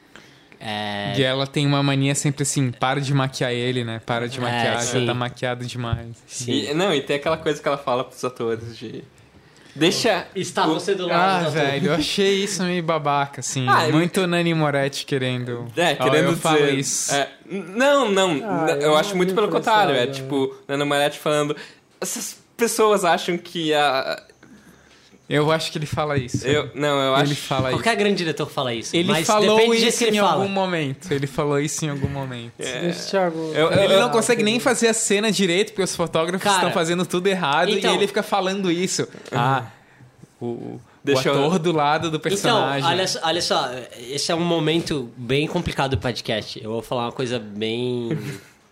É, E ela tem uma mania sempre assim, para de maquiar ele, né? Para de É, maquiar, já sim. tá maquiado demais. sim. E, não, e tem aquela coisa que ela fala pros atores de... Deixa... Está o- você do lado Ah, do ator. velho, eu achei isso meio babaca, assim. Ah, muito Nani Moretti querendo... É, Ó, querendo eu dizer... falo isso. É, não, não. Ah, eu, eu acho não muito vi pelo por esse contrário. É lado, tipo, Nana Moretti falando... Essas pessoas acham que a... Eu acho que ele fala isso. Eu, não, eu ele acho... fala isso. Qualquer grande diretor fala isso. Ele mas falou depende disso isso que ele em fala. algum momento. Ele falou isso em algum momento. É. Deixa o Thiago... Eu- eu- Ele eu- não consegue nem fazer a cena direito, porque os fotógrafos Cara, estão fazendo tudo errado então- e ele fica falando isso. Ah, o, o Deixa eu- ator do lado do personagem. Então, olha, só- olha só, esse é um momento bem complicado do podcast. Eu vou falar uma coisa bem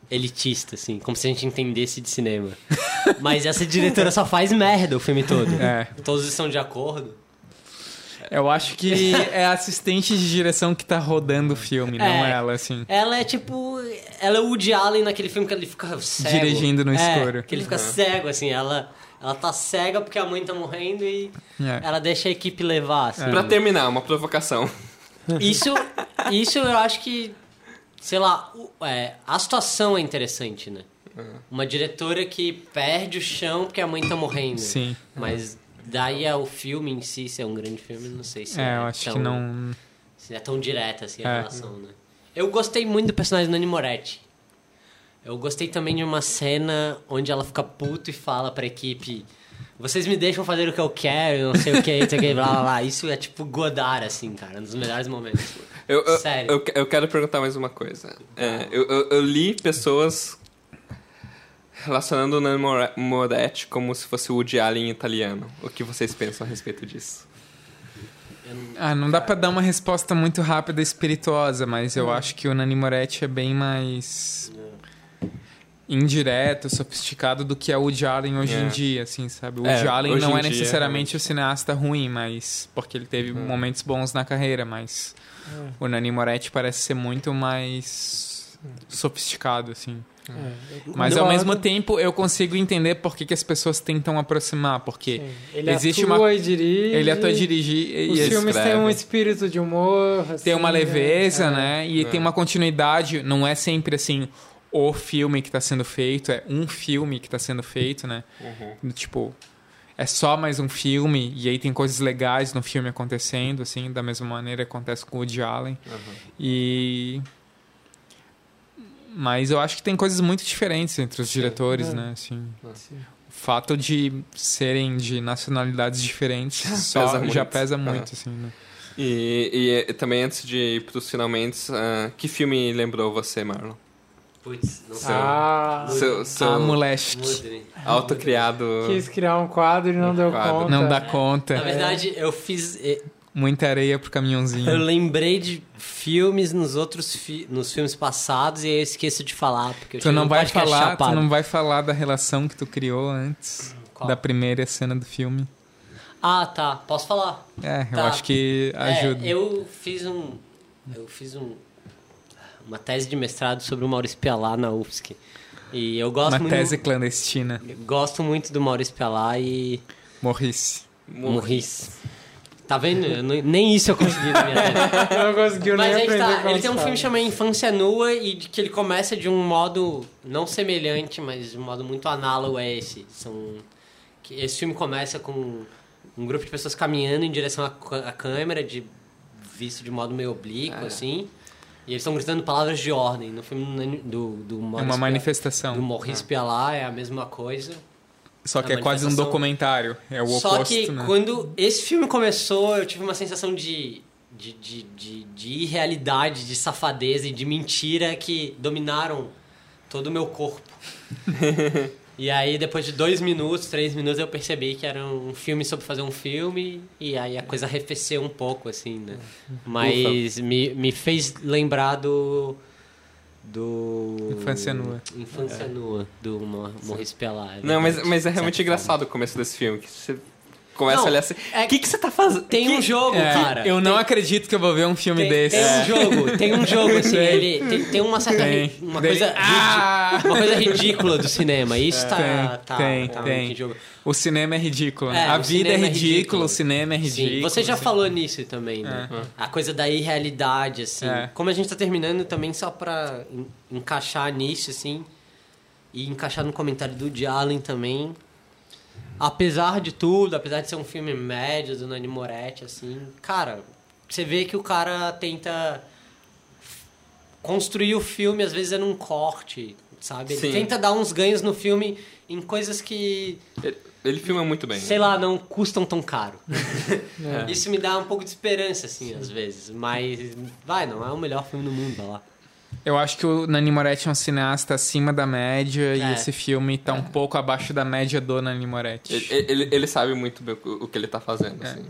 elitista, assim, como se a gente entendesse de cinema. Mas essa diretora só faz merda o filme todo. É. Todos estão de acordo. Eu acho que é a assistente de direção que tá rodando o filme, não É. ela, assim. Ela é tipo... Ela é o Woody Allen naquele filme que ele fica cego. Dirigindo no É, escuro. que ele fica cego, assim. Ela, ela tá cega porque a mãe tá morrendo e É. ela deixa a equipe levar, assim. Pra terminar, uma provocação. Isso, isso eu acho que... Sei lá, o- é, a situação é interessante, né? Uma diretora que perde o chão porque a mãe tá morrendo. Sim. Mas daí é o filme em si, se é um grande filme, não sei se É, eu acho tão, que não... se é tão direta assim a É. relação, né? Eu gostei muito do personagem da Nani Moretti. Eu gostei também de uma cena onde ela fica puto e fala pra equipe: vocês me deixam fazer o que eu quero, não sei o que, não sei o que, blá blá blá. Isso é tipo Godard, assim, cara, um dos melhores momentos. Eu, eu, Sério. eu, eu quero perguntar mais uma coisa. É, eu, eu, eu li pessoas relacionando o Nani More- Moretti como se fosse o Woody Allen italiano. O que vocês pensam a respeito disso? Eu não- Ah, não dá pra dar uma resposta muito rápida e espirituosa, mas eu acho que o Nani Moretti é bem mais indireto, sofisticado do que é o Woody Allen hoje É. em dia, assim, sabe? O É, Woody Allen hoje não em é dia, necessariamente realmente. o cineasta ruim, mas porque ele teve momentos bons na carreira, mas o Nani Moretti parece ser muito mais sofisticado, assim. É, eu Mas ao concordo. mesmo tempo eu consigo entender por que, que as pessoas tentam aproximar, porque Sim. Ele existe atua uma- e dirige. ele atua e dirigir e Os e filmes têm escreve. um espírito de humor. Assim, tem uma leveza, é. né? E tem uma continuidade, não é sempre assim o filme que está sendo feito, é um filme que está sendo feito, né? Tipo, é só mais um filme e aí tem coisas legais no filme acontecendo, assim, da mesma maneira que acontece com o Woody Allen. E mas eu acho que tem coisas muito diferentes entre os diretores, É. né? Assim, Sim. o fato de serem de nacionalidades diferentes só Pesa já muito. pesa É. muito, assim, né? E, e também antes de ir pros finalmente, ah, que filme lembrou você, Marlon? Putz, não sei. Ah, Seu, seu Ah, moleque. Mudre. autocriado... quis criar um quadro e não deu quadro. conta. Não dá conta. Na verdade, eu fiz... eh, Muita areia pro caminhãozinho. Eu lembrei de filmes nos outros fi- nos filmes passados e aí eu esqueço de falar, porque eu Tu tive não um vai podcast falar, tu chapado. não vai falar da relação que tu criou antes Qual? da primeira cena do filme. Ah, tá. Posso falar? É, eu Tá. acho que ajuda. É, eu fiz um... Eu fiz um... Uma tese de mestrado sobre o Maurício Pialá na U F S C. E eu gosto Uma muito... tese clandestina. Gosto muito do Maurício Pialá e... Morrice. Morris. Tá vendo? Eu não- nem isso eu consegui na minha tese. Não conseguiu Mas nem aí que aprender tá, como ele tem um se filme fala. chamado Infância Nua e de que ele começa de um modo não semelhante, mas de um modo muito análogo a esse. São, que esse filme começa com um grupo de pessoas caminhando em direção à, ca- à câmera, de, visto de modo meio oblíquo, assim. E eles estão gritando palavras de ordem. No filme do, do É Maurice uma Pia- manifestação. do Maurice Pialá é a mesma coisa. Só que a é quase um manifestação- documentário. É o Só oposto, que né? quando esse filme começou, eu tive uma sensação de, de, de, de, de irrealidade, de safadeza e de mentira que dominaram todo o meu corpo. E aí, depois de dois minutos, três minutos, eu percebi que era um filme sobre fazer um filme, e aí a coisa arrefeceu um pouco, assim, né? Mas me, me fez lembrar do... do... Infância Nua. Infância Nua, do Mo- Maurice Pialá. é Não, mas, verdade, mas é de realmente certa engraçado o começo desse filme. Que você começa Não, a olhar assim... é O que, que você tá fazendo? Tem Que- um jogo, É, cara. eu não Tem- acredito que eu vou ver um filme Tem, desse. tem um jogo, tem um jogo, assim, Tem. ele tem, tem uma certa Tem. ri- uma Dele- coisa, Ah! ridi- uma coisa ridícula do cinema. Isso tá, Tem, tá, tem, tá tem. muito em jogo. O cinema é ridículo. É, a o vida é cinema é ridícula, ridículo. o cinema é ridículo. Sim, você já assim. falou nisso também, né? A coisa da irrealidade, assim. É. Como a gente tá terminando também, só pra en- encaixar nisso, assim, e encaixar no comentário do Woody Allen também. Apesar de tudo, apesar de ser um filme médio do Nani Moretti, assim, cara, você vê que o cara tenta construir o filme, às vezes é num corte, sabe? Ele Sim. tenta dar uns ganhos no filme em coisas que, Ele, ele filma muito bem. sei lá, não custam tão caro. É. Isso me dá um pouco de esperança, assim, às vezes. Mas, vai, não é o melhor filme do mundo, vai lá. Eu acho que o Nani Moretti é um cineasta acima da média e É. esse filme tá um pouco abaixo da média do Nani Moretti. Ele, ele, ele sabe muito bem o, o que ele tá fazendo, assim.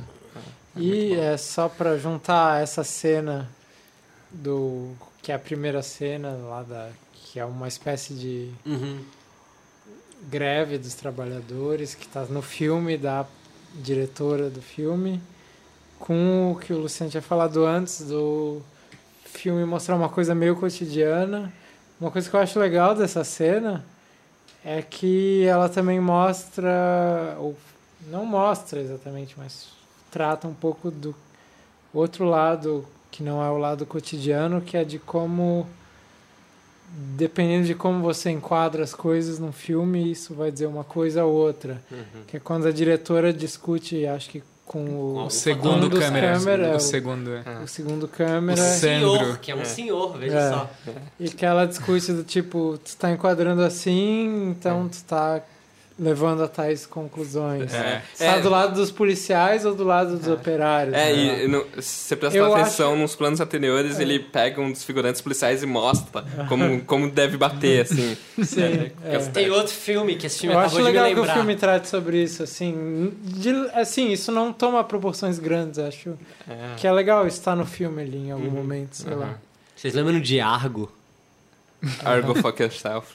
E é só pra juntar essa cena do... que é a primeira cena lá da... que que é uma espécie de Uhum. greve dos trabalhadores, que está no filme da diretora do filme, com o que o Luciano tinha falado antes, do filme mostrar uma coisa meio cotidiana. Uma coisa que eu acho legal dessa cena é que ela também mostra, ou não mostra exatamente, mas trata um pouco do outro lado, que não é o lado cotidiano, que é de como, dependendo de como você enquadra as coisas num filme, isso vai dizer uma coisa ou outra. Uhum. Que é quando a diretora discute, acho que com o, O segundo um dos câmera. câmera, o o, segundo, é. o segundo O câmera, senhor, Sandro. que é um senhor, veja É. só. e que ela discute do tipo, tu tá enquadrando assim, então tu tá levando a tais conclusões. É. Você tá É. do lado dos policiais ou do lado dos operários? É, né? e no, se você prestar Eu atenção acho- nos planos anteriores, ele pega um dos figurantes policiais e mostra como, como deve bater, assim. Sim, É, é. Tem outro filme que esse filme Eu acabou acho de me legal que o lembrar. filme trate sobre isso, assim, de, assim, isso não toma proporções grandes, acho É. que é legal estar no filme ali em algum momento, sei Uhum. lá. Vocês lembram de Argo? Argo fuck yourself.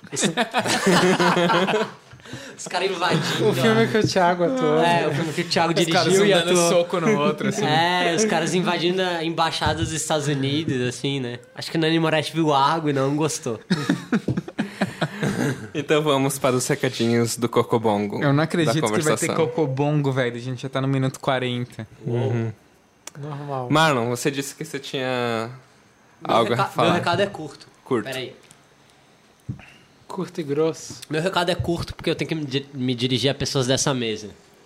Os caras invadindo. O filme que o Thiago atuou. É, o filme que o Thiago Os caras dirigiu um e dando atuou. soco no outro, assim. É, os caras invadindo a embaixada dos Estados Unidos, assim, né? Acho que o Nani Moretti viu Argo e não gostou. Então vamos para os recadinhos do Cocobongo. Eu não da acredito que vai ter conversação. Cocobongo, velho. A gente já tá no minuto quarenta. Uhum. Normal. Marlon, você disse que você tinha Meu, algo reca- a falar. meu recado é curto. Curto. Peraí. Curto e grosso. Meu recado é curto porque eu tenho que me, di- me dirigir a pessoas dessa mesa.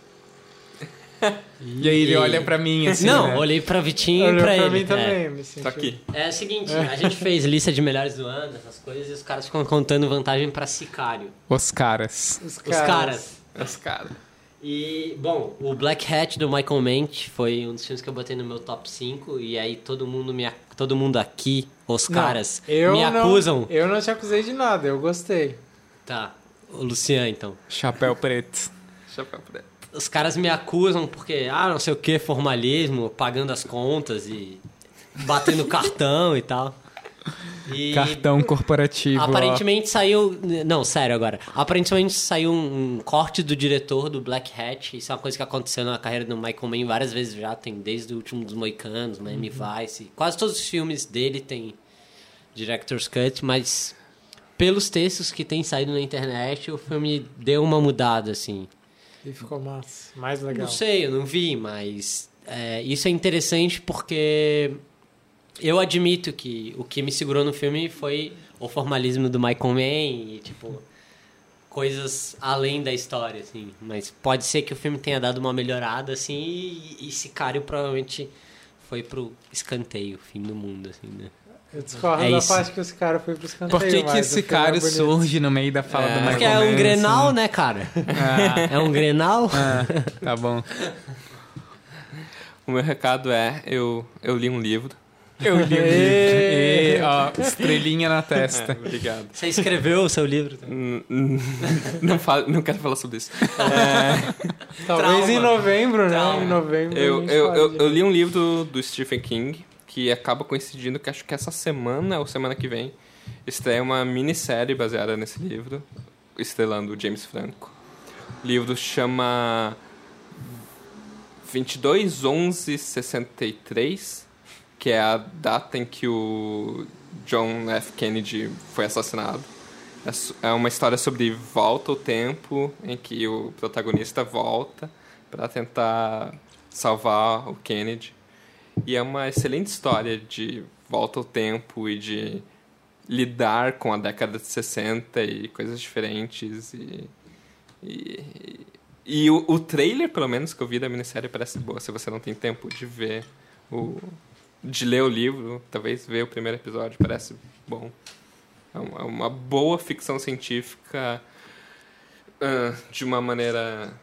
E aí ele olha pra mim, assim, não, né? olhei pra Vitinho Olhou e pra pra ele. mim também, me senti. Tá aqui. É. É o seguinte, a gente fez lista de melhores do ano, essas coisas, e os caras ficam contando vantagem pra Sicário. Os caras. Os Os caras. caras. Os caras. E, bom, o Black Hat do Michael Mann foi um dos filmes que eu botei no meu top cinco. E aí todo mundo, me, ac- todo mundo aqui, os Não, caras, eu me não- acusam. Eu não te acusei de nada, eu gostei. Tá, o Lucian então. Chapéu preto. Chapéu preto. Os caras me acusam porque, ah, não sei o que, formalismo, pagando as contas e batendo cartão e tal. E Cartão corporativo. ó. aparentemente saiu. Não, sério agora. Aparentemente saiu um, um corte do diretor do Black Hat. Isso é uma coisa que aconteceu na carreira do Michael Mann várias vezes já. Tem desde o último dos Moicanos, Miami Vice. Quase todos os filmes dele tem Director's Cut, mas pelos textos que tem saído na internet, o filme deu uma mudada, assim. E ficou massa. Mais legal. Não sei, eu não vi, mas é, isso é interessante porque eu admito que o que me segurou no filme foi o formalismo do Michael Mann e, tipo, coisas além da história, assim. Mas pode ser que o filme tenha dado uma melhorada, assim, e, e Sicário provavelmente foi pro escanteio, fim do mundo, assim, né? Eu discordo É da isso. parte que esse cara foi pro escanteio. Por que, que mas o esse filme cara é bonito. surge no meio da fala É. do Michael Porque é um Mann, Grenal, assim? né, cara? Ah, É um Grenal. ah, tá bom. O meu recado é, eu, eu li um livro. Eu li o livro. E, ó, estrelinha na É, testa. obrigado. Você escreveu o seu livro? N- n- não, falo, não quero falar sobre isso. Talvez Trauma. em novembro, né? Trauma. Em novembro. Eu, a gente eu, fale eu, de- eu li um livro do Stephen King que acaba coincidindo que acho que essa semana ou semana que vem estreia uma minissérie baseada nesse livro, estrelando o James Franco. O livro chama vinte e dois onze sessenta e três, que é a data em que o John F. Kennedy foi assassinado. É su- É uma história sobre volta ao tempo, em que o protagonista volta para tentar salvar o Kennedy. E é uma excelente história de volta ao tempo e de lidar com a década de sessenta e coisas diferentes. E, e, e o, o trailer, pelo menos, que eu vi da minissérie parece boa. Se você não tem tempo de ver o... de ler o livro, talvez ver o primeiro episódio, parece bom. É uma, é uma boa ficção científica ah, de uma maneira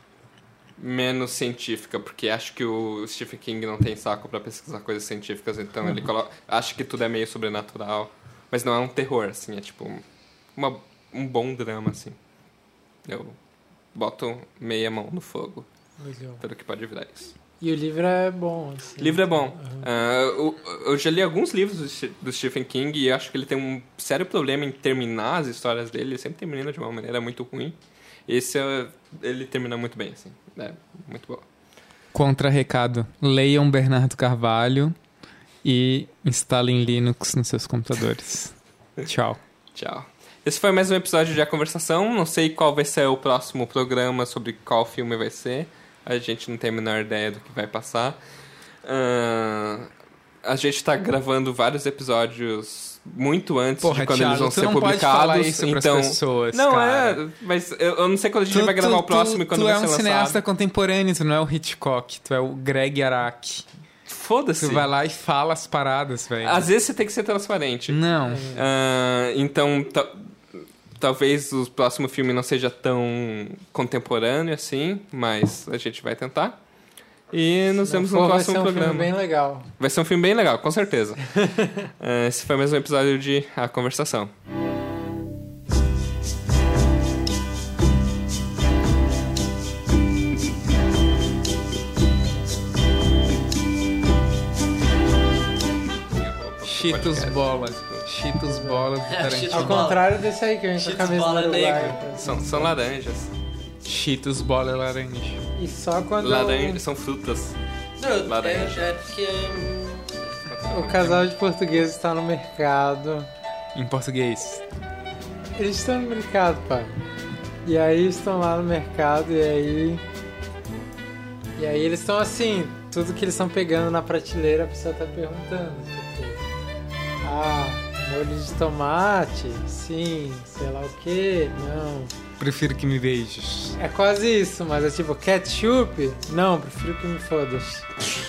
menos científica, porque acho que o Stephen King não tem saco pra pesquisar coisas científicas, então ele coloca, acha que tudo é meio sobrenatural, mas não é um terror, assim, é tipo uma, um bom drama, assim. Eu boto meia mão no fogo Legal. pelo que pode virar isso. E o livro é bom. Assim. O livro é bom. Aham. Uh, eu, eu já li alguns livros do, Sti- do Stephen King e acho que ele tem um sério problema em terminar as histórias dele. Ele sempre termina de uma maneira muito ruim. Esse, é, ele termina muito bem, assim. É, muito bom. Contra-recado. Leiam Bernardo Carvalho e instalem Linux nos seus computadores. Tchau. Tchau. Esse foi mais um episódio de A Conversação. Não sei qual vai ser o próximo programa, sobre qual filme vai ser. A gente não tem a menor ideia do que vai passar. Uh, a gente está gravando vários episódios muito antes Porra, de quando Thiago, eles vão tu ser não publicados. pode falar isso então, pras pessoas, não cara. é, mas eu, eu não sei quando a gente vai gravar o próximo e quando tu vai é ser um lançado. cineasta contemporâneo, tu não é o Hitchcock, tu é o Greg Araki. Foda-se. Tu vai lá e fala as paradas, velho. Às vezes você tem que ser transparente. Não. Uh, então, ta- talvez o próximo filme não seja tão contemporâneo assim, mas a gente vai tentar. E nos vemos no próximo vai ser um programa. Filme bem legal. Vai ser um filme bem legal, com certeza. uh, esse foi mais um episódio de A Conversação. Cheetos bola. Cheetos bola do Tarantino. Cheetos Ao bola. contrário desse aí que a gente tá com a Cheetos camisa bola do Uruguai. negro. São, são laranjas. Cheetos bola e laranja. E só quando Laranjas são frutas. Não, Laranja. é, é porque... o casal de portugueses está no mercado. Em português. Eles estão no mercado, pai. E aí estão lá no mercado e aí... E aí eles estão assim, tudo que eles estão pegando na prateleira, a pessoa tá perguntando, tipo... Ah, molho de tomate? Sim, sei lá o que? Não. Prefiro que me beijes. É quase isso, mas é tipo, ketchup? Não, prefiro que me fodas.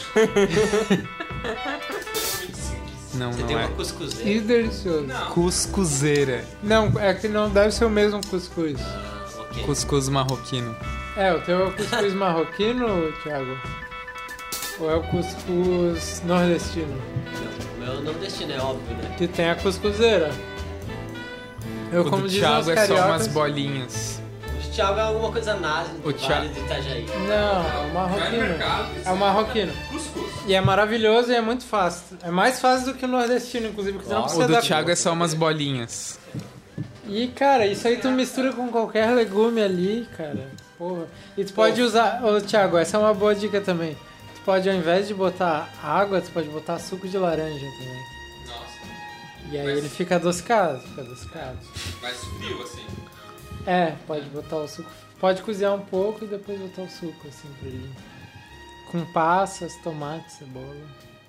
Não, Você não tem é. uma cuscuzeira. Que delicioso. Cuscuzeira. Não, é que não deve ser o mesmo cuscuz. Ah, ok. Cuscuz marroquino. É, o teu é o cuscuz marroquino, Thiago? Ou é o cuscuz nordestino? Não, o meu nordestino é óbvio, né? Que tem a cuscuzeira. Eu, O como do dizem os Thiago é só cariocas... umas bolinhas. O Thiago é alguma coisa nazi do O Vale Thiago- do Itajaí. Não, é o marroquino. É o marroquino. E é maravilhoso e é muito fácil. É mais fácil do que o nordestino, inclusive, porque você não Nossa. precisa O do dar... Thiago é só umas bolinhas. E, cara, isso aí tu mistura com qualquer legume ali, cara. Porra. E tu pode usar... Ô, Thiago, essa é uma boa dica também. Tu pode, ao invés de botar água, tu pode botar suco de laranja também. Nossa, E aí Mas- ele fica adocicado, fica adocicado. mais frio assim. É, pode botar o suco... Pode cozinhar um pouco e depois botar o suco, assim, pra ele. Com passas, tomate, cebola.